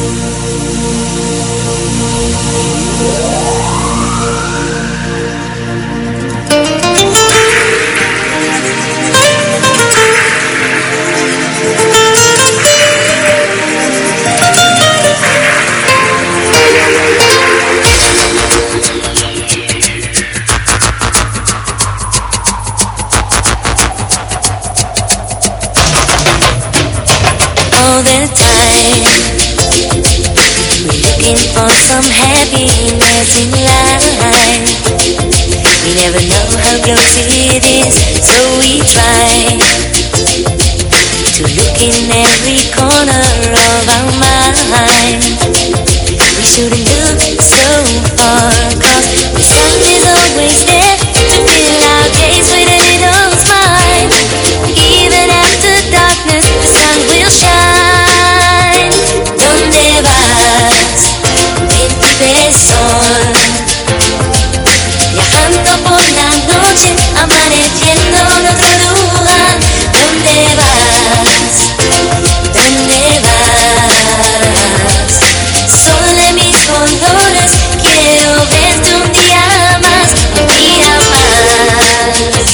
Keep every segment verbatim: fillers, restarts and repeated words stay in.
Some happiness in life. We never know how close it is, so we try to look in every corner of our mind. We shouldn't look so far, cause the sun is always there to fill our days with a little smile. Even after darkness, the sun will shine. Donde vas? Sol, viajando por la noche, amaneciendo en otro lugar. ¿Dónde vas? ¿Dónde vas? Sol de mis colores, quiero verte un día más, un día más.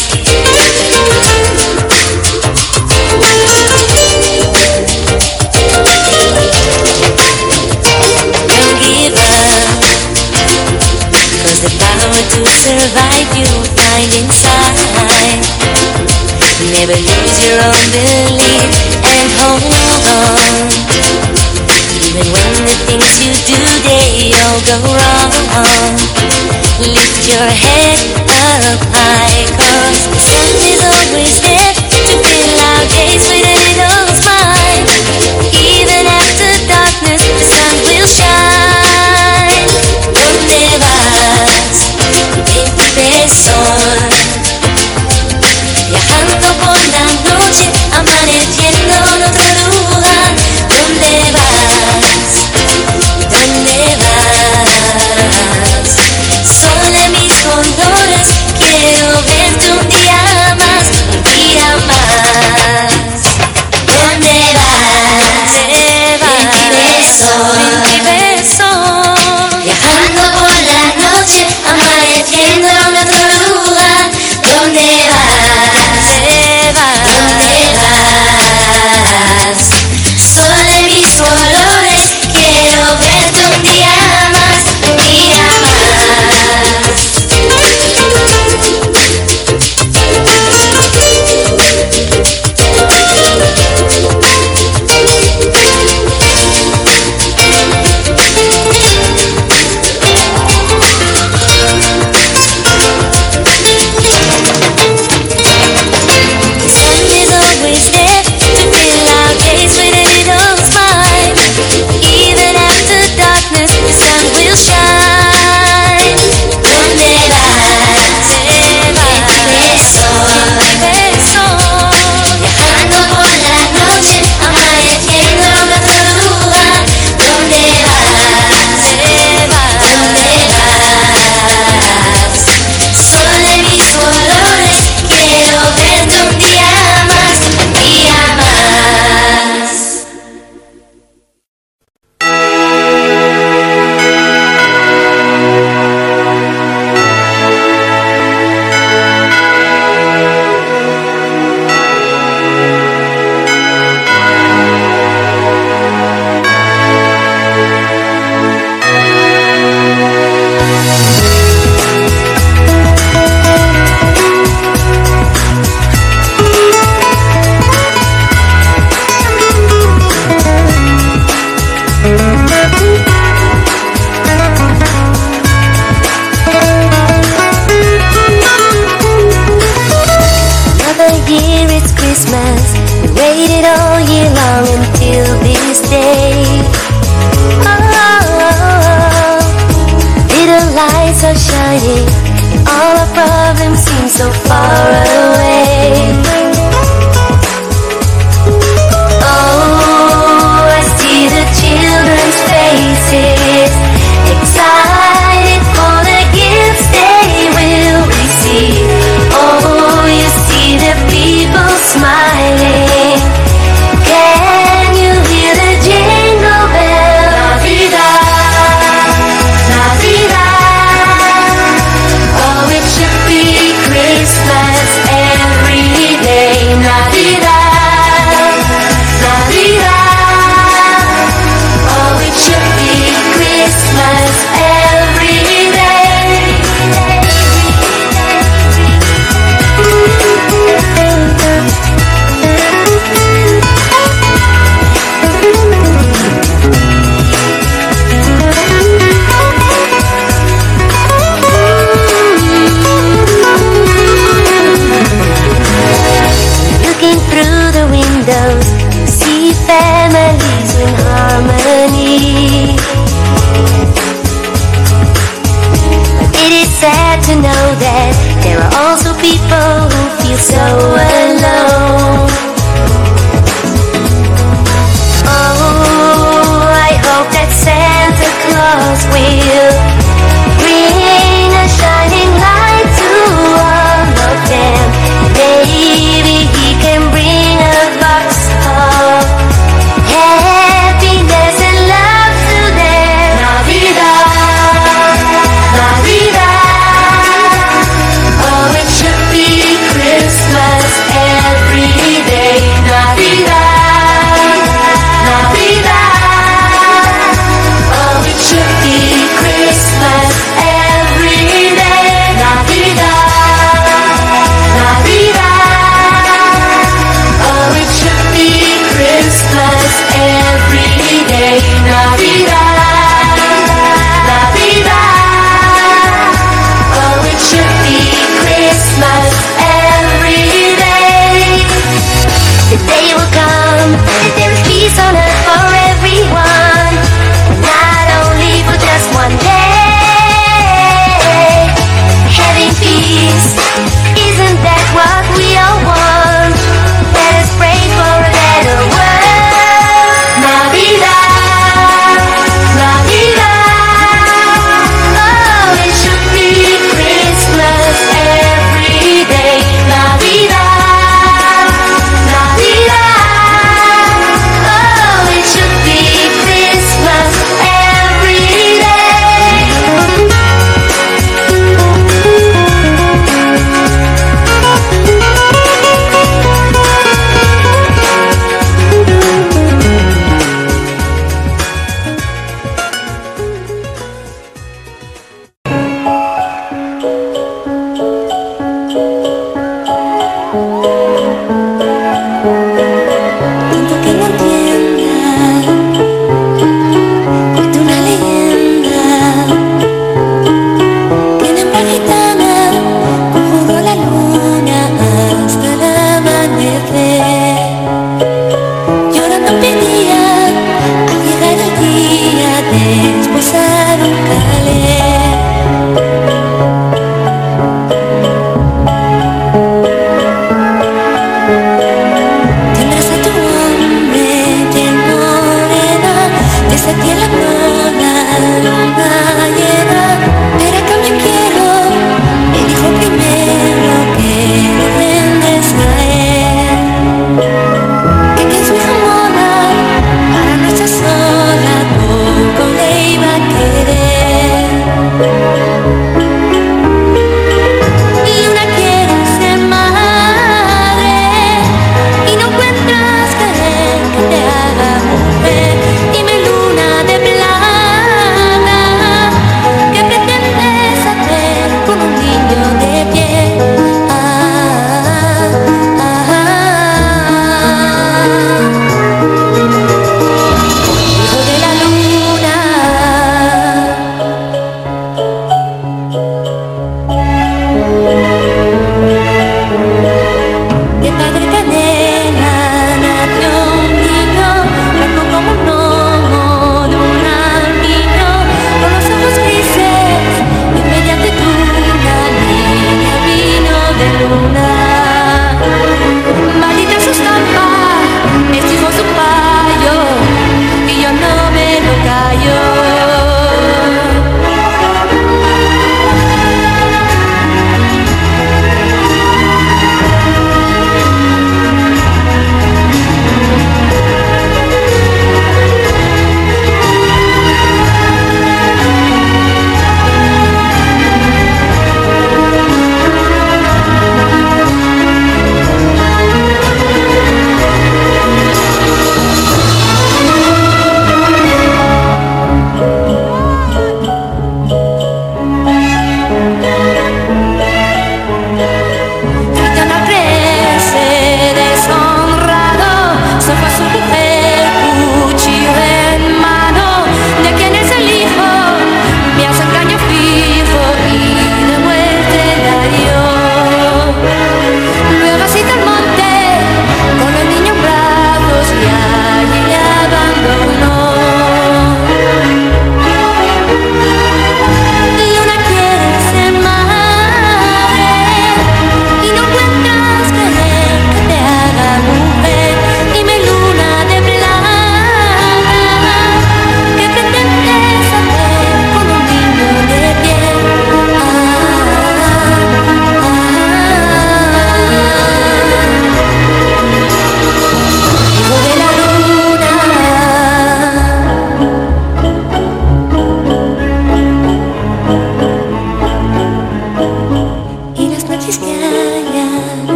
Don't give up, 'cause the power to survive you'll find inside. Never lose your own belief and hold on. Even when the things you do, they all go wrong. Lift your head up high, 'cause the sun is always there to fill our days with a little smile. Even after darkness, the sun will shine. ¿Dónde vas? Príncipe Sol, viajando por la noche, amaneciendo en otro lugar. ¿Dónde vas? ¿Dónde vas? Sol de mis colores, quiero verte un día más, un día más. ¿Dónde vas? Príncipe Sol, Príncipe Sol, viajando por la noche, amaneciendo en otro lugar. ¿Dónde vas? ¿Dónde vas? Sol de mis colores, quiero verte un día más, un día más. Smiling, can you hear the jingle bells? happy families in harmony. It is sad to know that there are also people who feel so alone. Oh, I hope that Santa Claus will bring a shining light to all of them. Maybe he can bring a box of happiness and love to them. Navidad, Navidad. Oh, it should be Christmas every day.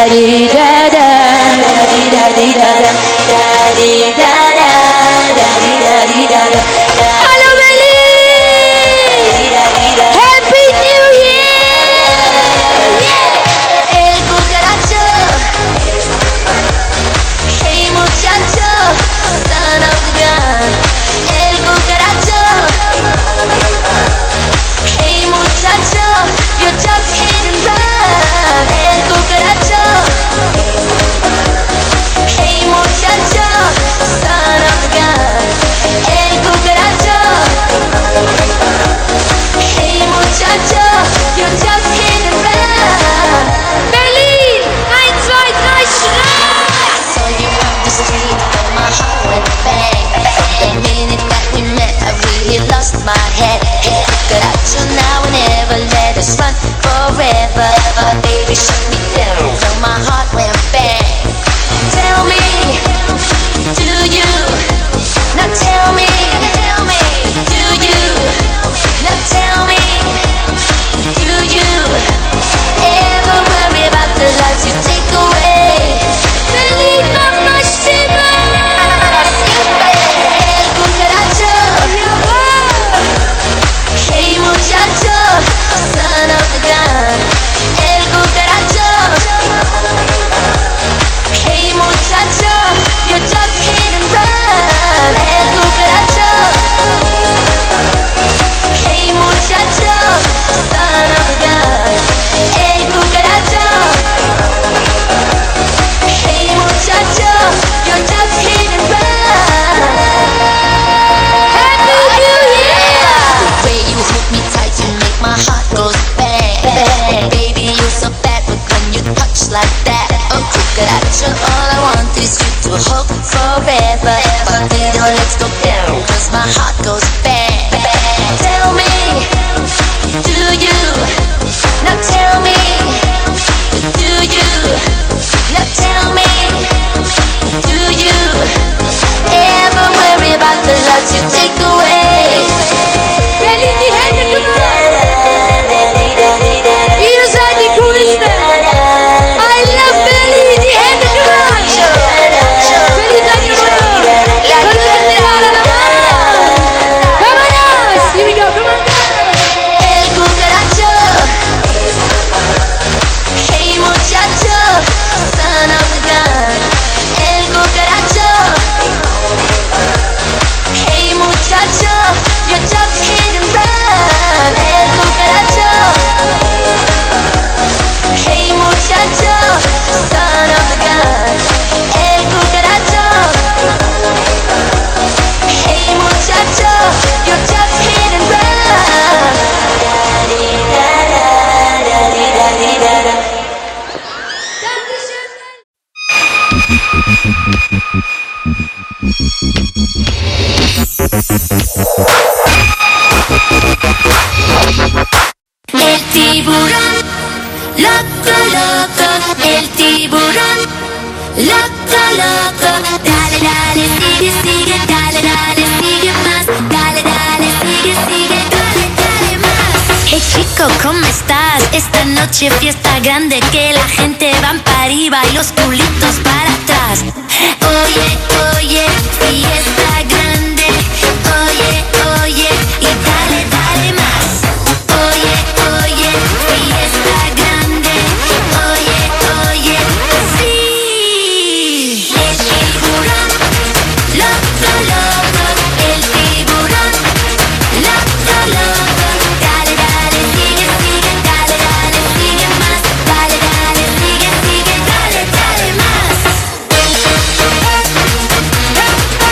¿Cómo estás? Esta noche fiesta grande, que la gente va para arriba y los culitos para atrás. Oye, oye, fiesta grande. Oye, oye, y dale, dale más. Oye, oye, fiesta grande. Oye, oye, sí. El tiburón, loco, loco. El tiburón, loco, loco. Dale, dale, sigue, sigue, dale, dale, sigue más. Dale, dale, sigue, sigue, dale, dale más.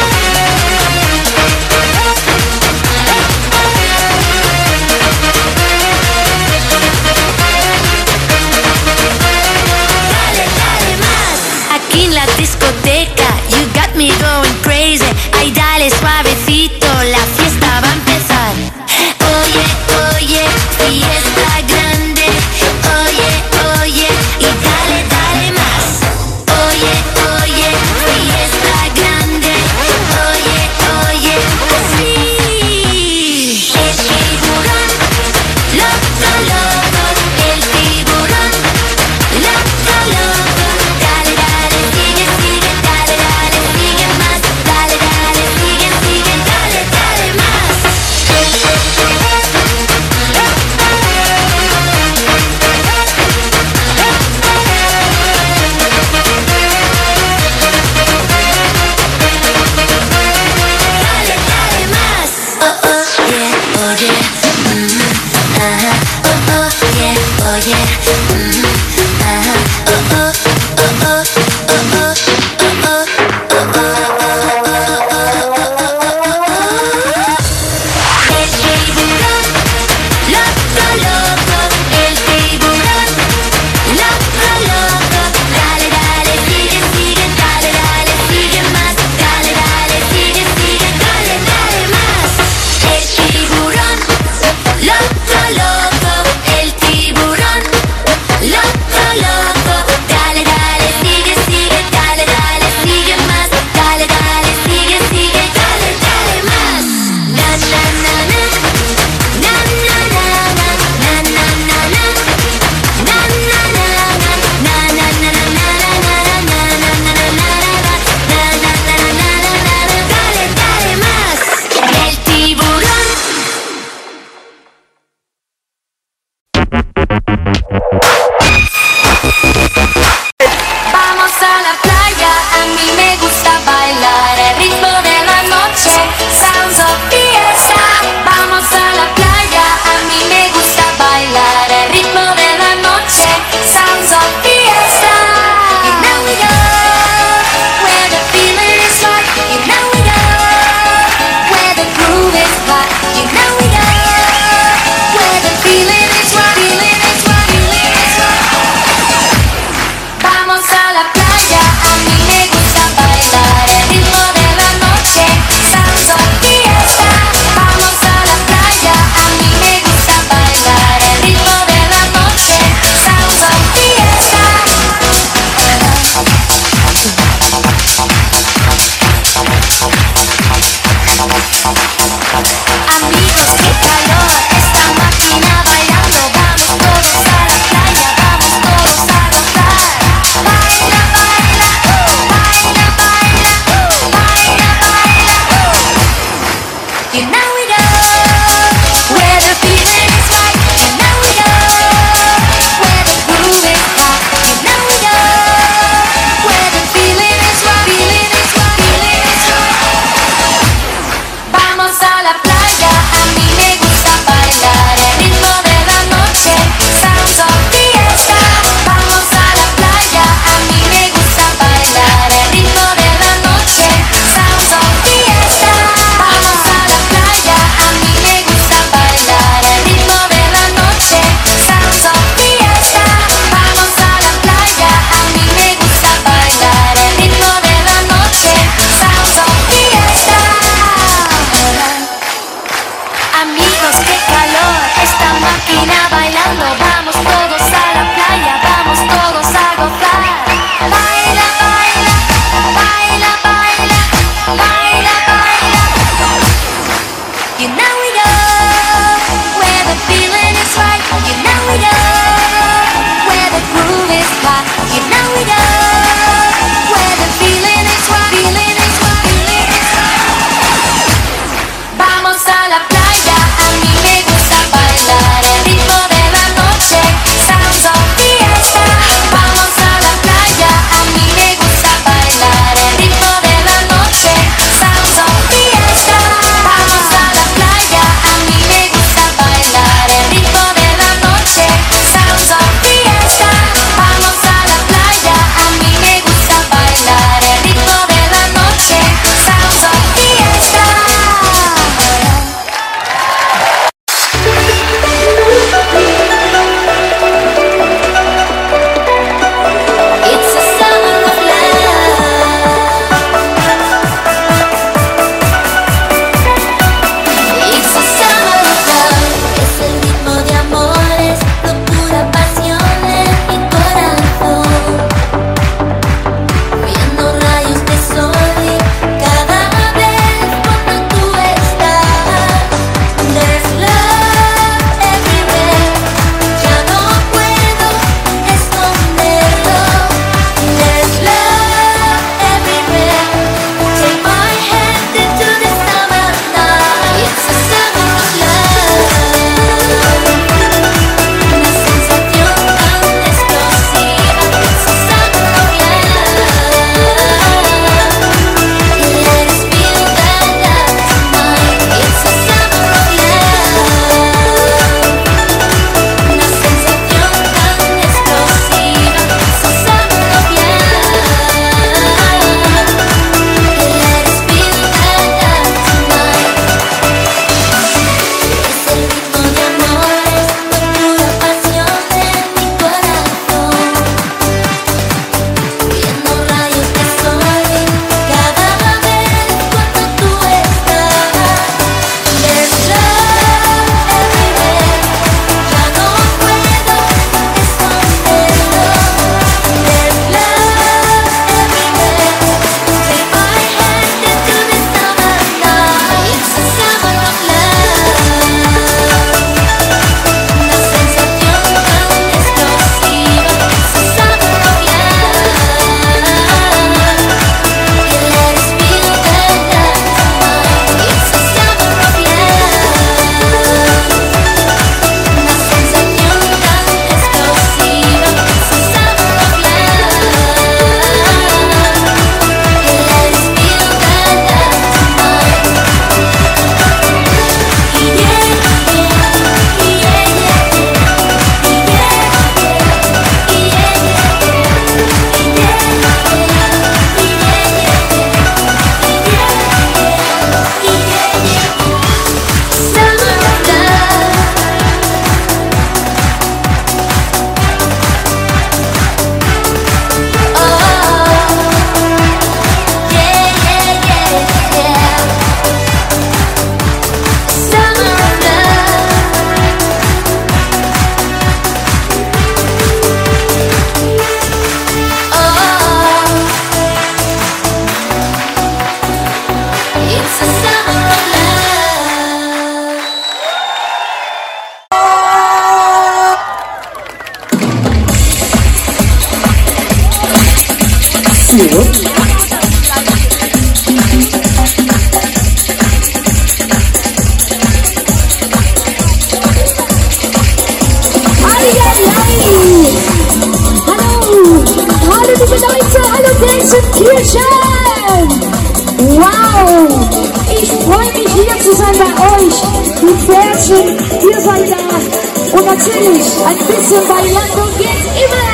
die Pferdchen, ihr seid da. Und natürlich, ein bisschen Bailando geht immer.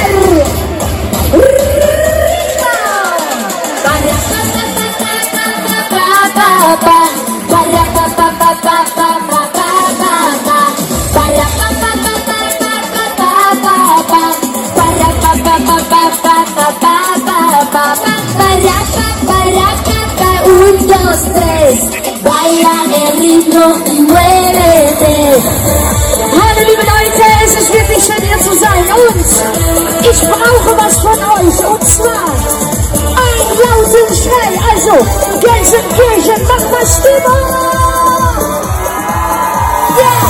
Un, dos, tres, baila el ritmo y muévete. Hallo liebe Leute, es ist wirklich schön hier zu sein und ich brauche was von euch und zwar einen lauten Schrei. Also Gelsenkirchen, macht mal Stimmung! Yeah!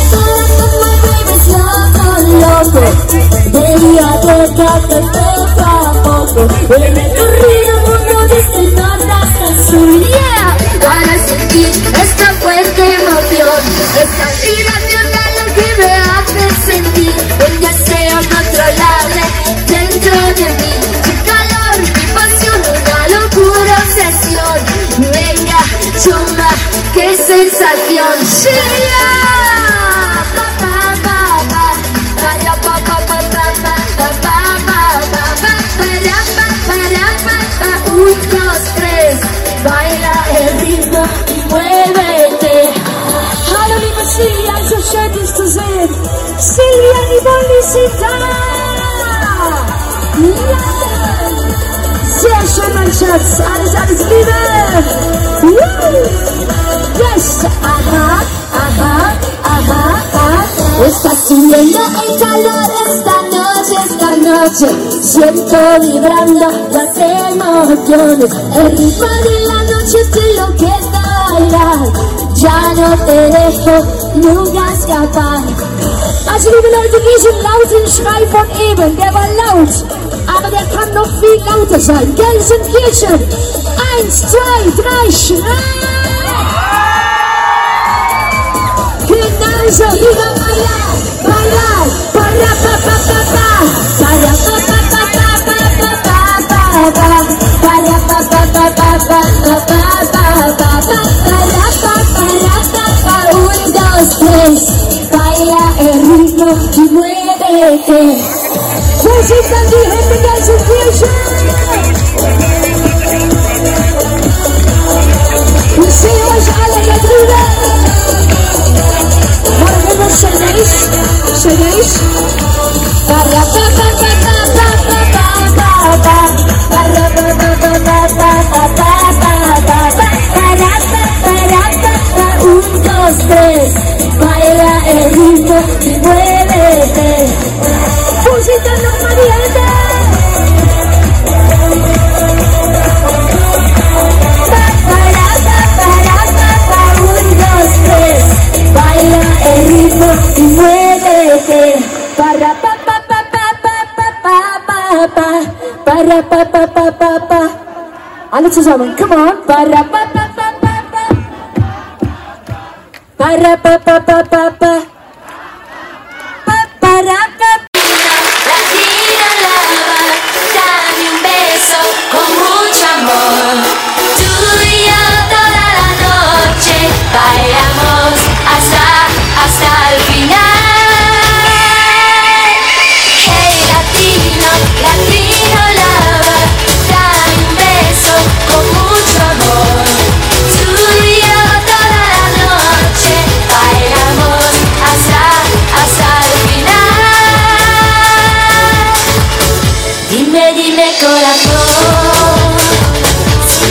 Loco, debería tocarte poco a poco. En el corrido mundo desde el norte hasta el sur, yeah. Para sentir esta fuerte emoción, esta vibración de lo que me hace sentir un deseo incontrolable dentro de mí. Tu calor, mi pasión, una locura obsesión. Venga, chumba, qué sensación, yeah. Un, dos, tres, baila el ritmo y muévete. Hallo liebe Silvia, so schön dich zu sehen. Silvia, die Bolli sind da. Ja. Sehr schön, mein Schatz. Alles, alles Liebe. Woo. Yes, aha, aha, aha, aha. Está subiendo el calor esta noche, esta noche. Siento vibrando las emociones. El ritmo de la noche te lo que bailar. Ya no te dejo nunca escapar. Also liebe Leute, diesen lauten Schrei von eben, der war laut, aber der kann noch viel lauter sein. Gelsenkirchen, eins, zwei, drei, Schrei! Genauso, lieber bailar, bailar, para pa pa pa pa, para pa pa pa pa pa pa pa pa, para pa pa pa pa pa pa pa pa, para pa para pa pa, un, dos, tres, baila el ritmo y muévete. Wo sind dann die Hände Gelsenkirchen? Ich sehe euch alle da drüben. Şeneş, şeneş. Para pa pa pa pa pa pa pa pa, para pa pa pa pa pa pa pa pa, para pa para pa pa, un, dos, tres, baila el ritmo y muévete. Pusita no marieta. Para pa para pa pa, un, dos, tres, baila el ritmo y muévete. Para pa pa pa pa pa pa pa pa pa, para pa pa pa pa pa. Alle zusammen, come on. Para pa pa pa pa pa, para pa pa pa pa pa, pa para pa. Latina lover, dame un beso con mucho amor. Tú y yo toda la noche bailamos hasta hasta el final. Hey latino, latino lover, dame un beso con mucho amor. Tú y yo toda la noche bailamos hasta hasta el final. Dime, dime corazón,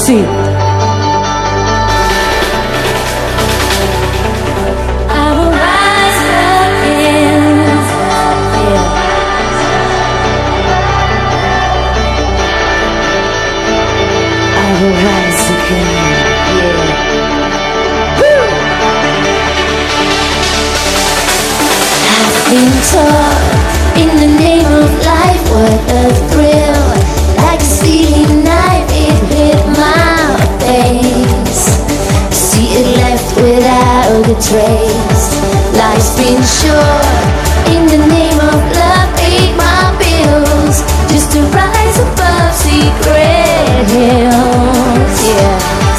see. I will rise again. Yeah. I will rise again. Yeah. Woo! I've been taught in the name of life, what a thrill. Like a stealing knife, it hit my face. See it left without a trace. Life's been short in the name of love. Paid my bills just to rise above secret hills. Yeah.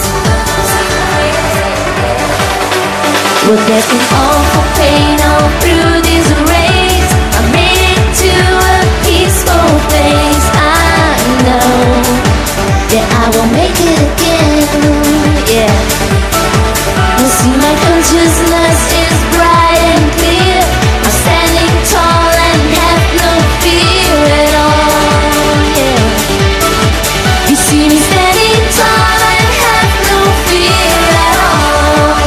We're getting awful pain all through these rains. I made it to a peaceful place. I know that I will make it again. Yeah. You see, my consciousness is bright and clear. I'm standing tall and have no fear at all. Yeah. You see me standing tall and have no fear at all.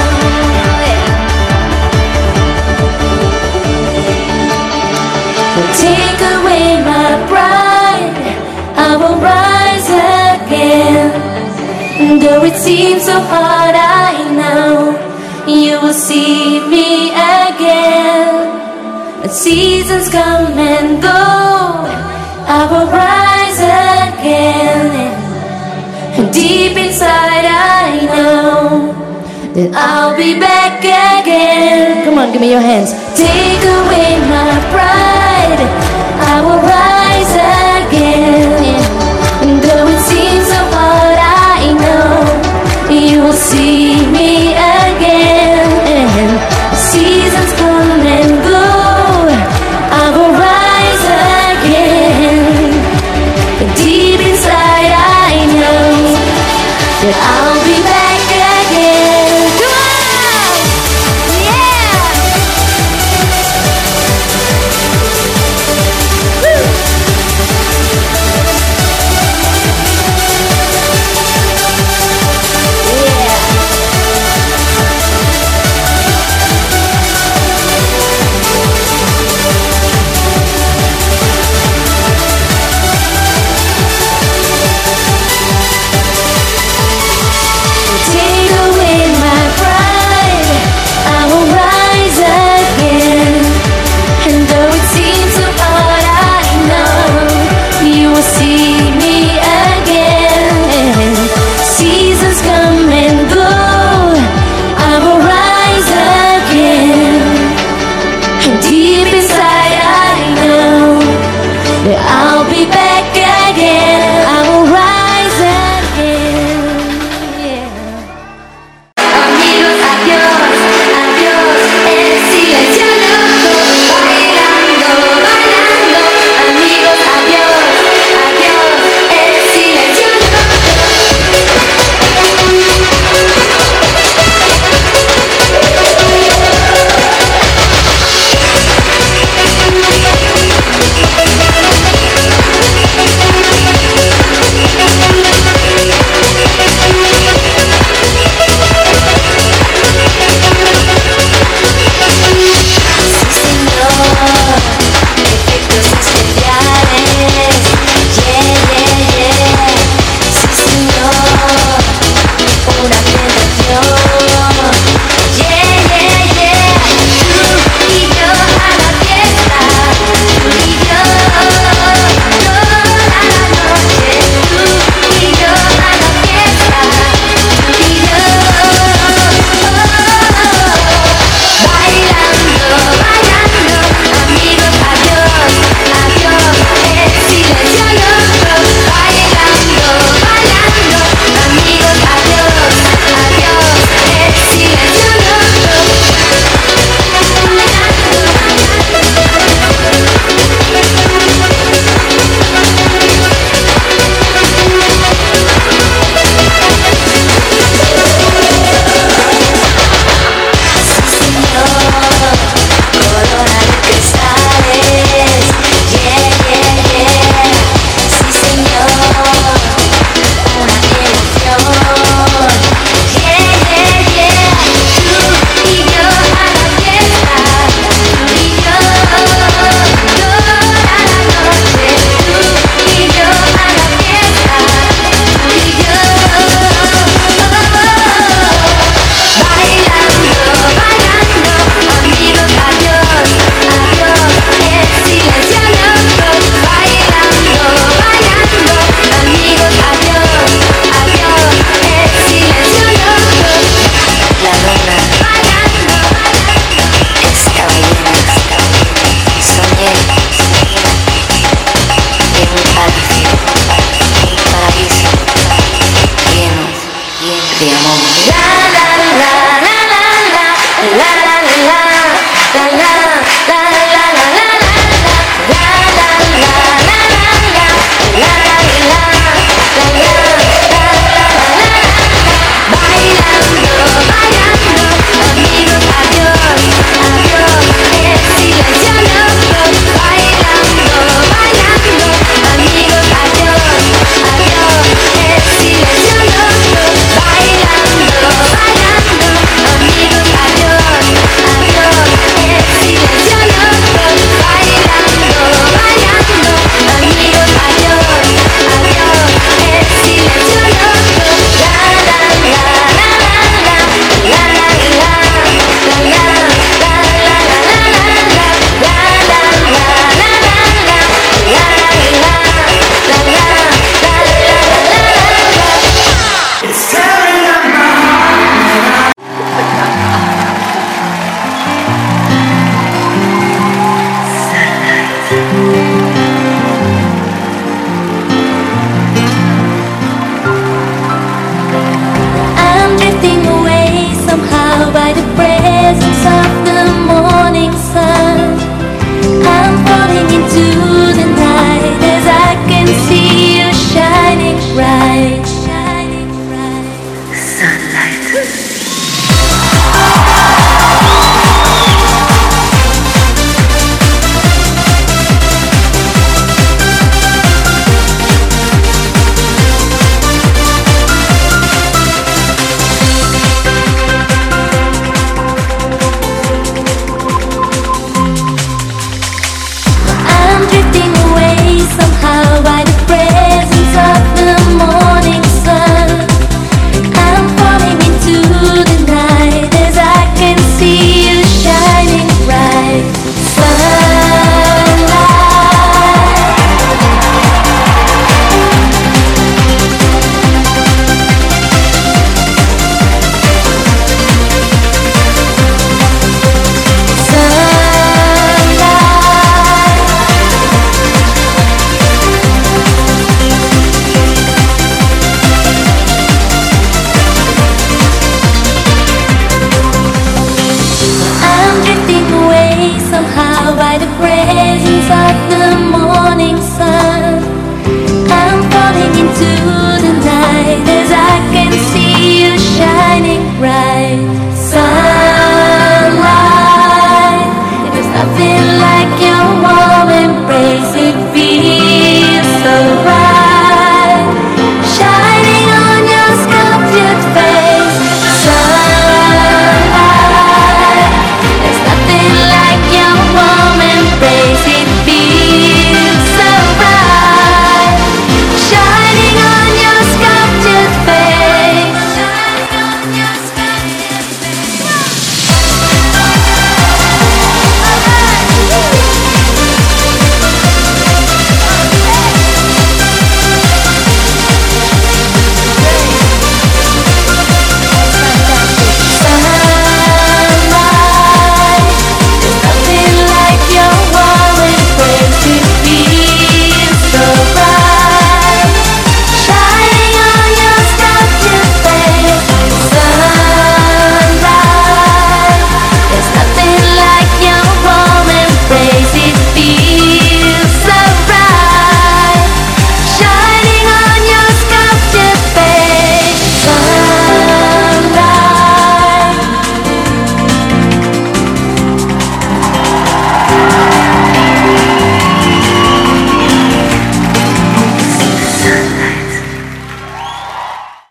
Take away my pride, I will rise again. Though it seems so hard, I know you will see me again. And seasons come and go, I will rise again. And deep inside I know that I'll be back again. Come on, give me your hands. Take away my pride, I will rise